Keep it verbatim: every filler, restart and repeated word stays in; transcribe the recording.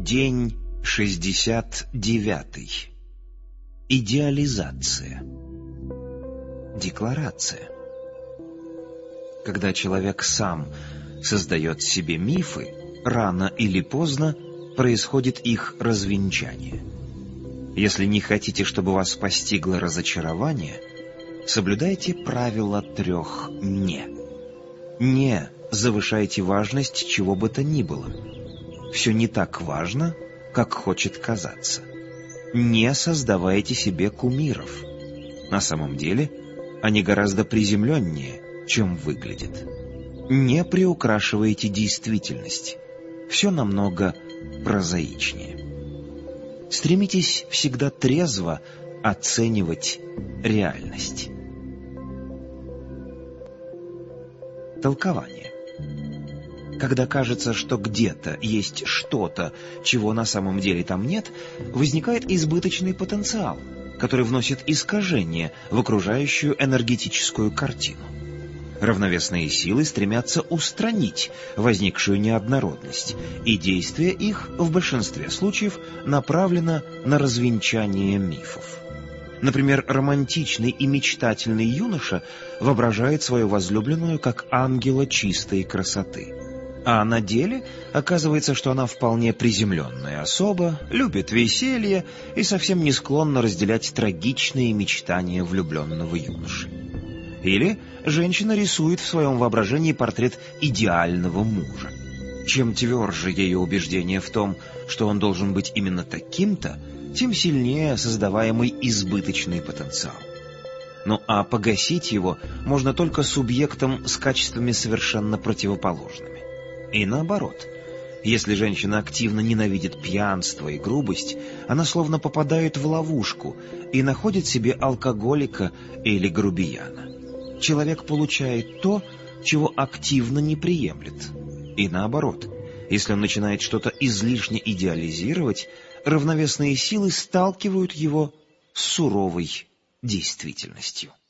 День шестьдесят девятый. Идеализация. Декларация. Когда человек сам создает себе мифы, рано или поздно происходит их развенчание. Если не хотите, чтобы вас постигло разочарование, соблюдайте правило трех «не». Не завышайте важность чего бы то ни было. Все не так важно, как хочет казаться. Не создавайте себе кумиров. На самом деле, они гораздо приземленнее, чем выглядят. Не приукрашивайте действительность. Все намного прозаичнее. Стремитесь всегда трезво оценивать реальность. Толкование. Когда кажется, что где-то есть что-то, чего на самом деле там нет, возникает избыточный потенциал, который вносит искажение в окружающую энергетическую картину. Равновесные силы стремятся устранить возникшую неоднородность, и действие их в большинстве случаев направлено на развенчание мифов. Например, романтичный и мечтательный юноша воображает свою возлюбленную как ангела чистой красоты. А на деле оказывается, что она вполне приземленная особа, любит веселье и совсем не склонна разделять трагичные мечтания влюбленного юноши. Или женщина рисует в своем воображении портрет идеального мужа. Чем тверже ее убеждение в том, что он должен быть именно таким-то, тем сильнее создаваемый избыточный потенциал. Ну а погасить его можно только субъектом с качествами совершенно противоположными. И наоборот, если женщина активно ненавидит пьянство и грубость, она словно попадает в ловушку и находит себе алкоголика или грубияна. Человек получает то, чего активно не приемлет. И наоборот, если он начинает что-то излишне идеализировать, равновесные силы сталкивают его с суровой действительностью.